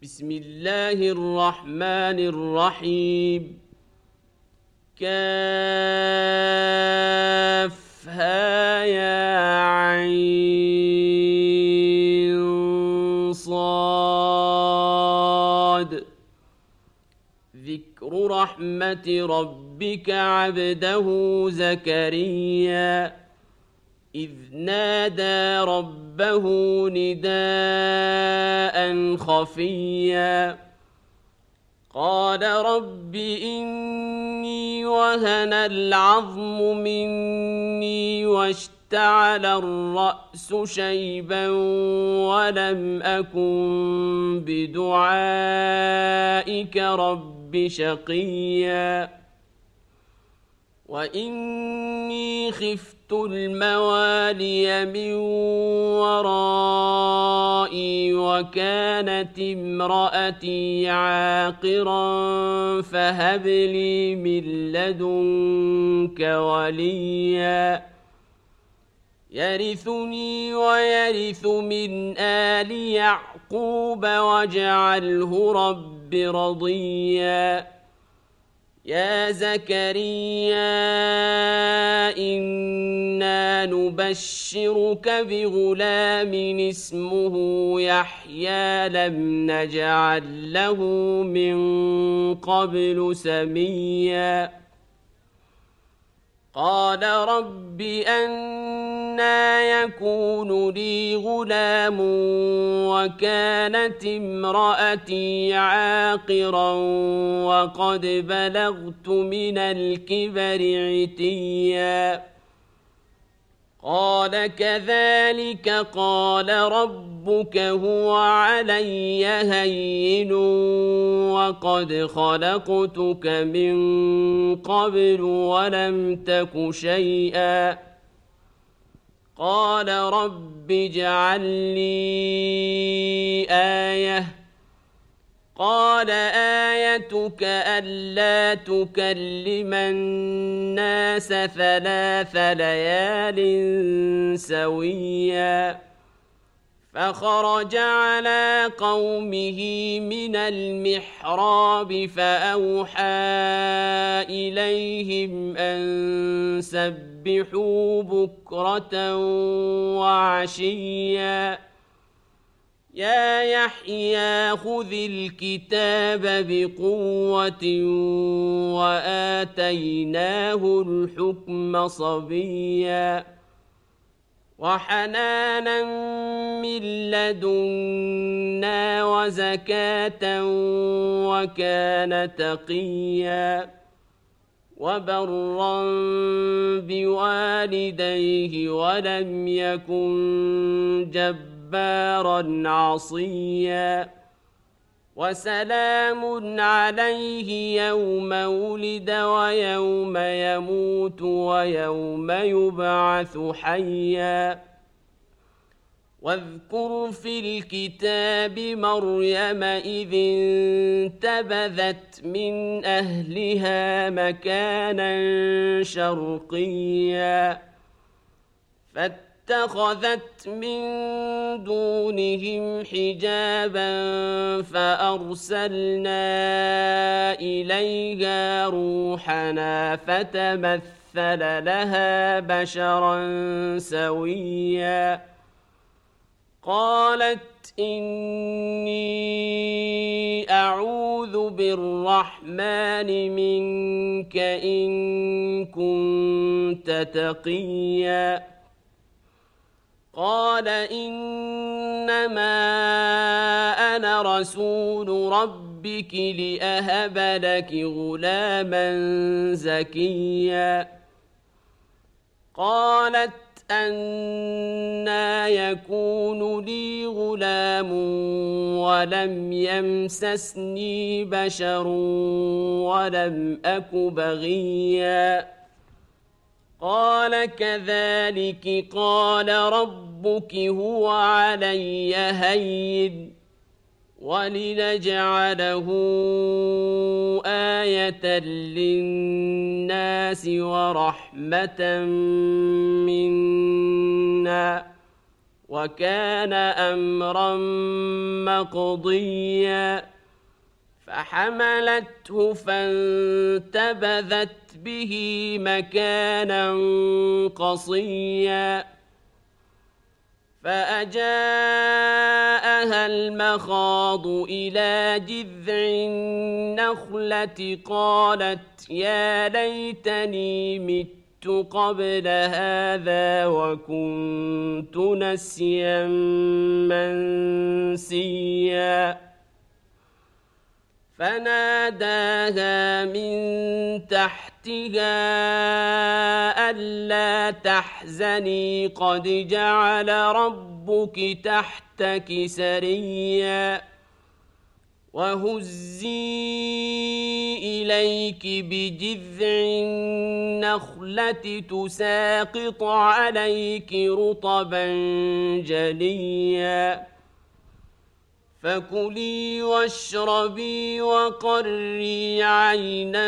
بسم الله الرحمن الرحيم كافها يا عين صاد ذكر رحمة ربك عبده زكريا إذ نادى ربه نداء خفيا قال رب إني وهن العظم مني واشتعل الرأس شيبا ولم أكن بدعائك رب شقيا وإني خفت الموالي من ورائي وكانت امرأتي عاقرا فهب لي من لدنك وليا يرثني ويرث من آل يعقوب واجعله رب رضيا يا زكريا إنا نبشرك بغلام اسمه يحيى لم نجعل له من قبل سميا قال رب أنى يكون لي غلام وكانت امرأتي عاقرا وقد بلغت من الكبر عتيا قال كذلك قال ربك هو علي هين وقد خلقتك من قبل ولم تك شيئا قال رب اجعل لي آية قال آيتك ألا تكلم الناس 3 ليال سويا فخرج على قومه من المحراب فأوحى إليهم أن سبحوا بكرة وعشيا يا يحيى خذ الكتاب بقوة وآتيناه الحكم صبيا وحنانا من لدنا وزكاة وكان تقيا وبرا بوالديه ولم يكن جبارا عصيا وسلام عليه يوم ولد ويوم يموت ويوم يبعث حيا واذكر في الكتاب مريم إذ انتبذت من أهلها مكانا شرقيا فاتخذت من دونهم حجابا فأرسلنا إليها روحنا فتمثل لها بشرا سويا قالت إني أعوذ بالرحمن منك إن كنت تقيا قال إنما أنا رسول ربك لأهب لك غلاما زكيا قالت أنى يكون لي غلام ولم يمسسني بشر ولم أك بغيا قال كذلك قال ربك هو علي هين ولنجعله آية للناس ورحمة منا وكان أمرا مقضيا فحملته فانتبذت به مكانا قصيا فأجاءها المخاض إلى جذع النخلة قالت يا ليتني مت قبل هذا وكنت نسيا منسيا فناداها من تحتها ألا تحزني قد جعل ربك تحتك سريا وهزي إليك بجذع النخلة تساقط عليك رطبا جنيا فكلي واشربي وقري عينا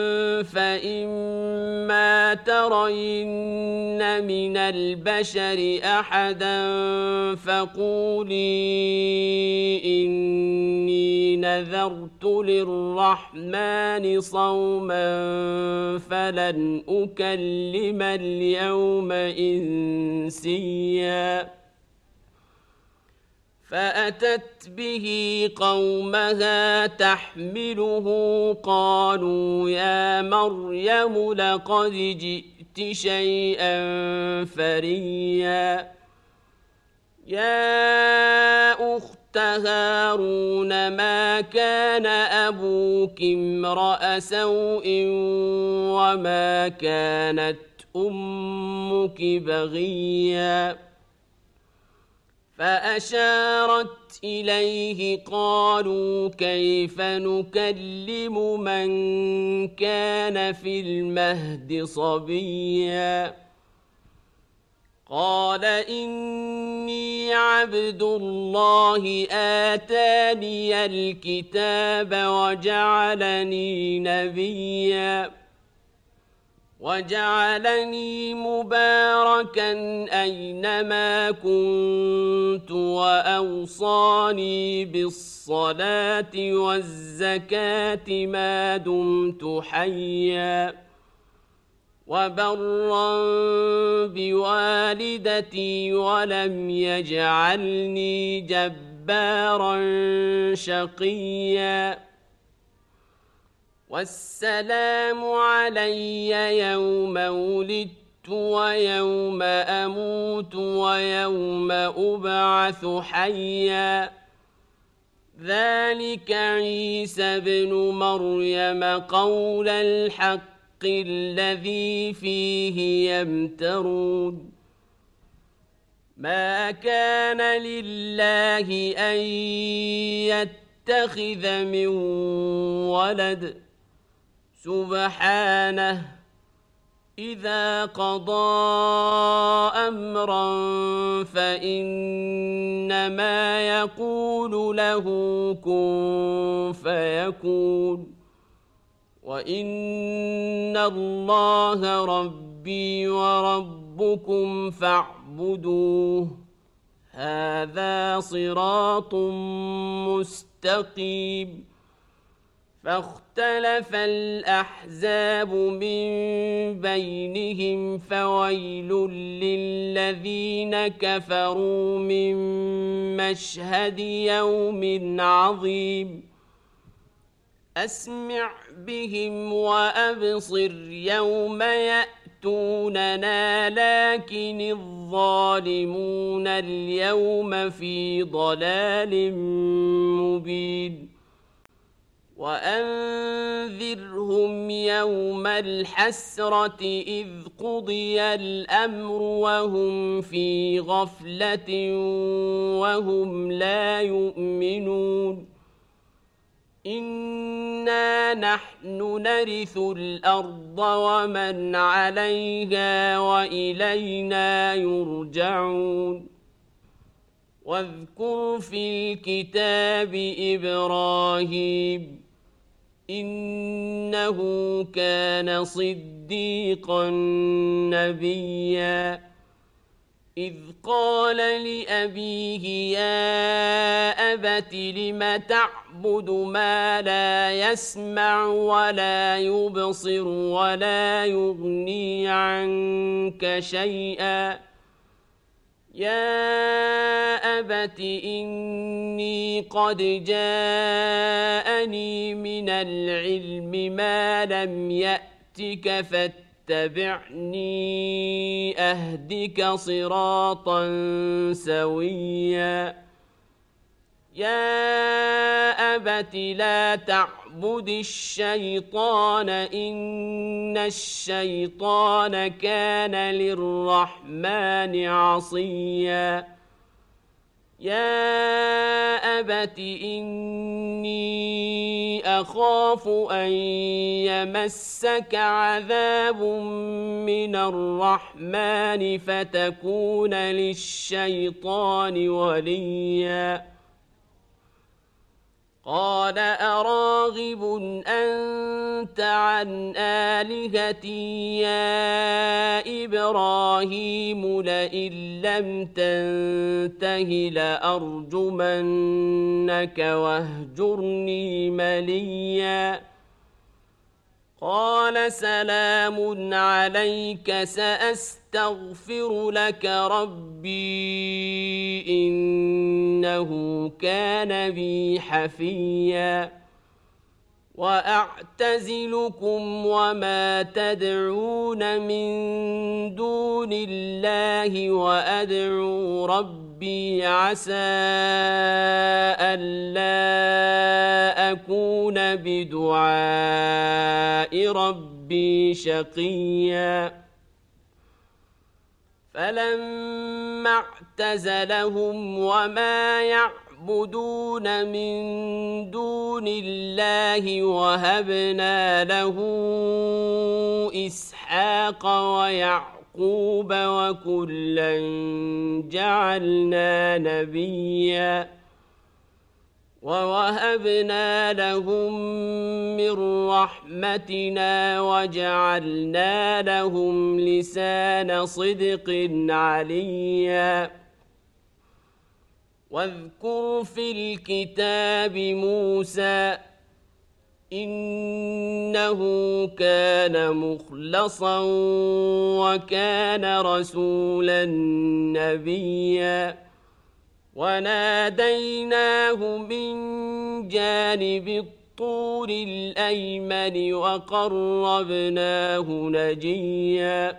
فإما ترين من البشر أحدا فقولي إني نذرت للرحمن صوما فلن أكلم اليوم إنسيا فأتت به قومها تحمله قالوا يا مريم لقد جئت شيئا فريا يا أخت هارون ما كان أبوك امرأ سوء وما كانت أمك بغيا فأشارت إليه قالوا كيف نكلم من كان في المهد صبيا قال إني عبد الله آتاني الكتاب وجعلني نبيا وجعلني مباركا أينما كنت وأوصاني بالصلاة والزكاة ما دمت حيا وبرا بوالدتي ولم يجعلني جبارا شقيا والسلام علي يوم ولدت ويوم أموت ويوم أبعث حيا ذلك عيسى بن مريم قول الحق الذي فيه يمترون ما كان لله أن يتخذ من ولد سبحانه إذا قضى أمرا فإنما يقول له كن فيكون وإن الله ربي وربكم فاعبدوه هذا صراط مستقيم فاختلف الأحزاب من بينهم فويل للذين كفروا من مشهد يوم عظيم أسمع بهم وأبصر يوم يأتوننا لكن الظالمون اليوم في ضلال مبين وأنذرهم يوم الحسرة إذ قضي الأمر وهم في غفلة وهم لا يؤمنون إنا نحن نرث الأرض ومن عليها وإلينا يرجعون واذكر في الكتاب إبراهيم إنه كان صديقا نبيا إذ قال لأبيه يا أبت لم تعبد ما لا يسمع ولا يبصر ولا يغني عنك شيئا يا أبت إني قد جاءني من العلم ما لم يأتك فاتبعني أهدك صراطا سويا يا أبت لا تعبد الشيطان إن الشيطان كان للرحمن عصيا يا أبت إني أخاف أن يمسك عذاب من الرحمن فتكون للشيطان وليا قال أراغب أنت عن آلهتي يا إبراهيم لئن لم تنته لأرجمنك واهجرني مليا قال سلام عليك سأستغفر لك ربي إنه كان بي حفيا وأعتزلكم وما تدعون من دون الله وأدعو ربي عسى ألا أكون بدعاء ربي شقيا فلما اعتزلهم وما يعبدون من دون الله وهبنا له إسحاق ويعقوب وكلا جعلنا نبيا ووهبنا لهم من رحمتنا وجعلنا لهم لسان صدق عليا واذكر في الكتاب موسى إنه كان مخلصا وكان رسولا نبيا وناديناه من جانب الطور الأيمن وقربناه نجيا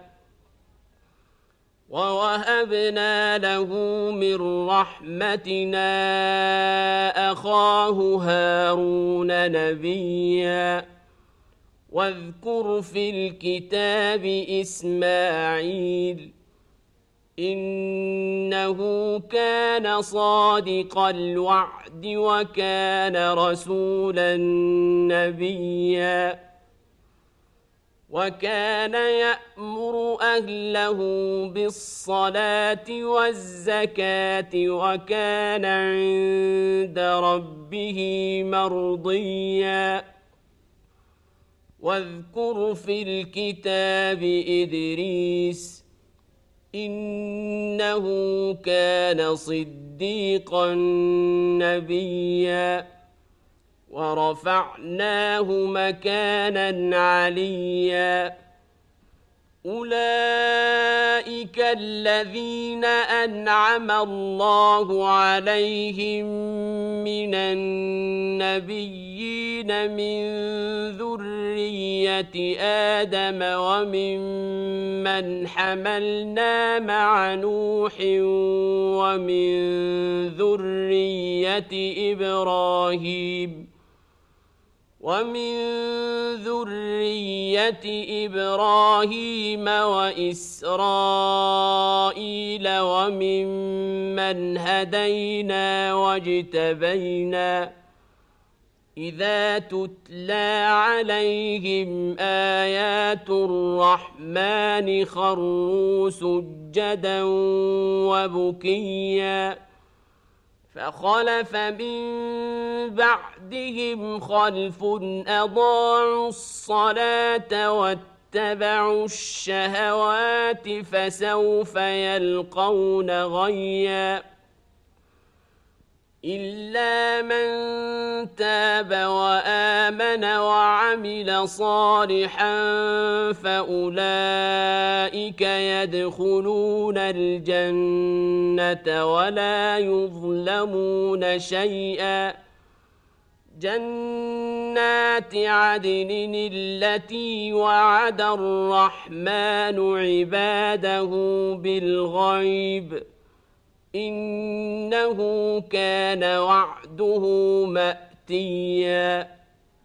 ووهبنا له من رحمتنا أخاه هارون نبيا واذكر في الكتاب إسماعيل إنه كان صادق الوعد وكان رسولا نبيا وكان يأمر أهله بالصلاة والزكاة وكان عند ربه مرضيا واذكر في الكتاب إدريس إنه كان صديقا نبيا ورفعناه مكانا عليا أولئك الذين أنعم الله عليهم من النبيين من ذرية آدم وممن حملنا مع نوح ومن ذرية إبراهيم وإسرائيل وممن هدينا واجتبينا إذا تتلى عليهم آيات الرحمن خروا سجدا وبكيا فخلف من بعدهم خلف أضاعوا الصلاة واتبعوا الشهوات فسوف يلقون غيا إلا من تاب وآمن وعمل صالحا فأولئك يدخلون الجنة ولا يظلمون شيئا جنات عدن التي وعد الرحمن عباده بالغيب إنه كان وعده مأتيا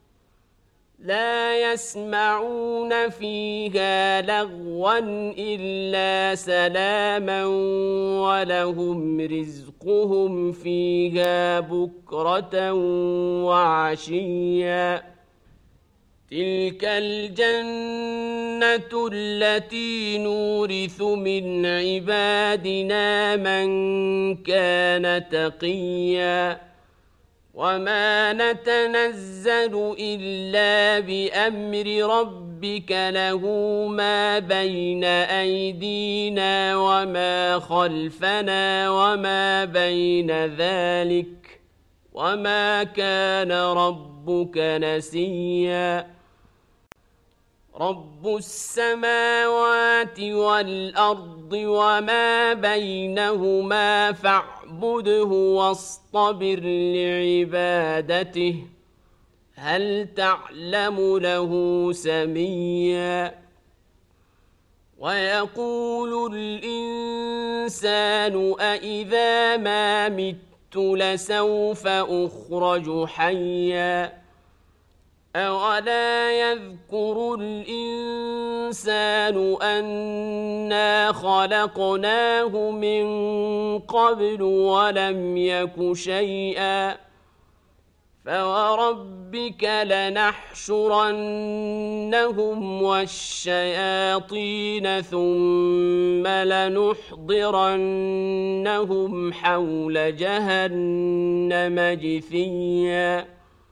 لا يسمعون فيها لغوا إلا سلاما ولهم رزقهم فيها بكرة وعشيا تلك الجنة التي نورث من عبادنا من كان تقيا وما نتنزل إلا بأمر ربك له ما بين أيدينا وما خلفنا وما بين ذلك وما كان ربك نسيا رب السماوات والأرض وما بينهما فاعبده واصطبر لعبادته هل تعلم له سميا ويقول الإنسان أإذا ما مت لسوف أخرج حيا أولا يذكر الإنسان أنا خلقناه من قبل ولم يك شيئا فوربك لنحشرنهم والشياطين ثم لنحضرنهم حول جهنم جثيا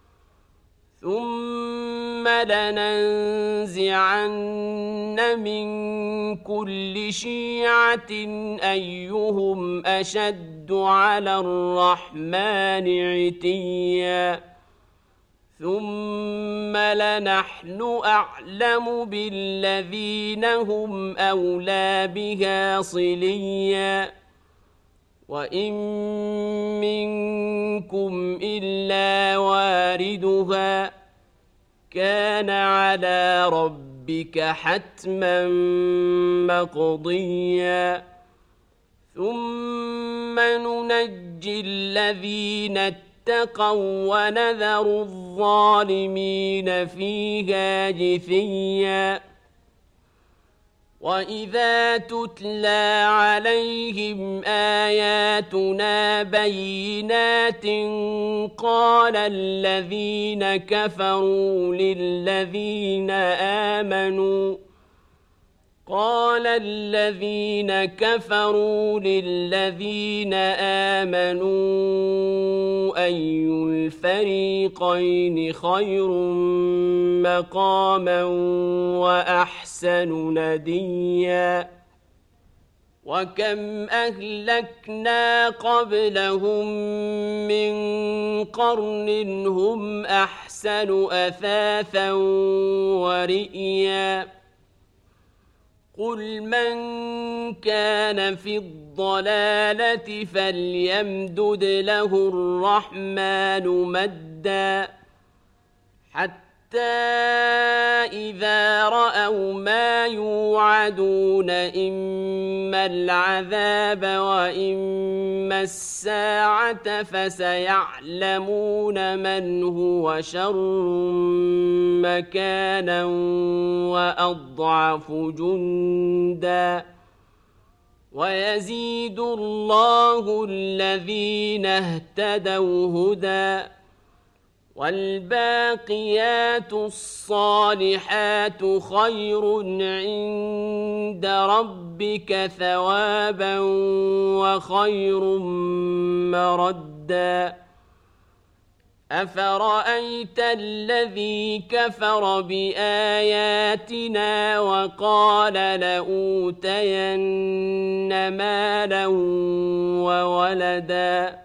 ثم لننزعن من كل شيعة أيهم أشد على الرحمن عتيا ثم لنحن أعلم بالذين هم أولى بها صليا وإن منكم إلا واردها كان على ربك حتما مقضيا ثم ننجي الذين اتقوا ونذر الظالمين فيها جثيا وإذا تتلى عليهم آياتنا بينات قال الذين كفروا للذين آمنوا أي الفريقين خير مقاما وأحسن نديا وكم أهلكنا قبلهم من قرن هم أحسن أثاثا ورئيا قل من كان في الضلالة فليمدد له الرحمن مدا حتى إذا رأوا ما يوعدون إما العذاب وإما الساعة فسيعلمون من هو شر مكانا وأضعف جندا ويزيد الله الذين اهتدوا هدى والباقيات الصالحات خير عند ربك ثوابا وخير مردا أفرأيت الذي كفر بآياتنا وقال لأوتين مالا وولدا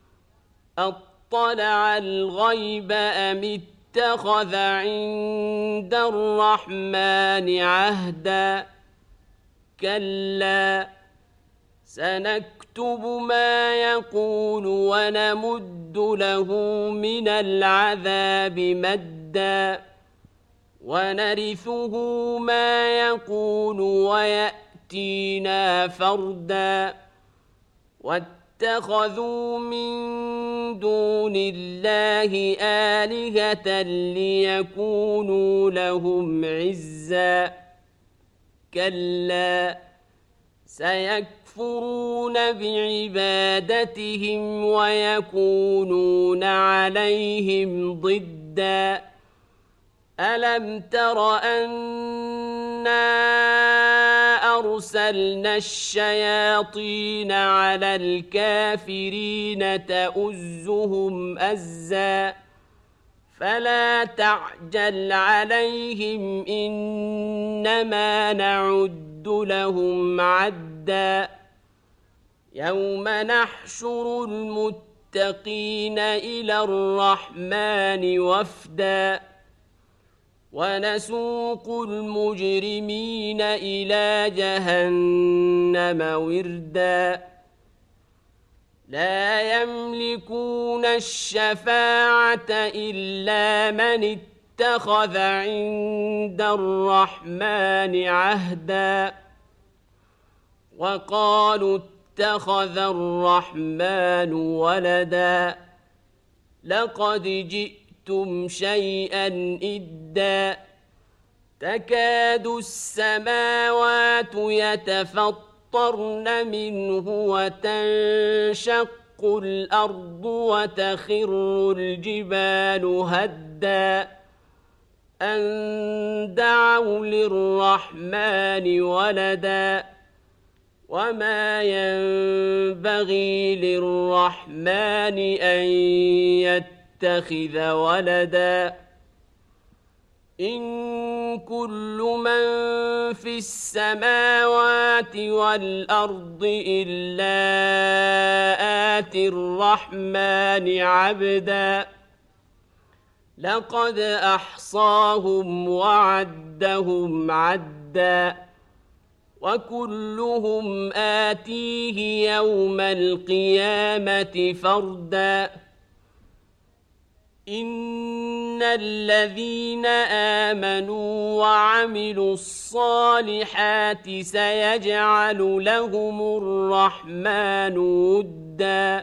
أطلع الغيب أم اتخذ عند الرحمن عهدا كلا سنكتب ما يقول ونمد له من العذاب مدا ونرثه ما يقول ويأتينا فردا واتخذوا من دون الله آلهة ليكونوا لهم عزا كلا سيكفرون بعبادتهم ويكونون عليهم ضدا ألم تر أنا أرسلنا الشياطين على الكافرين تؤزهم أزا فلا تعجل عليهم إنما نعد لهم عدا يوم نحشر المتقين إلى الرحمن وفدا ونسوق المجرمين إلى جهنم وردا لا يملكون الشفاعة إلا من اتخذ عند الرحمن عهدا وقالوا اتخذ الرحمن ولدا لقد جئتم شيئا إدا تكاد السماوات يتفطرن منه وتنشق الأرض وتخر الجبال هدا أن دعوا للرحمن ولدا وما ينبغي للرحمن أن يتخذ ولدا إن كل من في السماوات والأرض إلا آتي الرحمن عبدا لقد أحصاهم وعدهم عدا وكلهم آتيه يوم القيامة فردا إن الذين آمنوا وعملوا الصالحات سيجعل لهم الرحمن ودا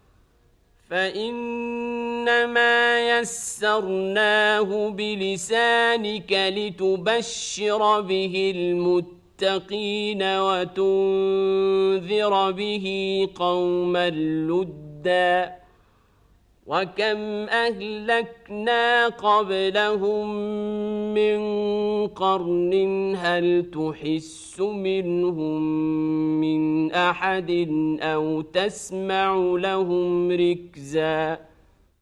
فإنما يسرناه بلسانك لتبشر به المتقين وتنذر به قوما لدا وكم أهلكنا قبلهم من قرن هل تحس منهم من أحد أو تسمع لهم ركزا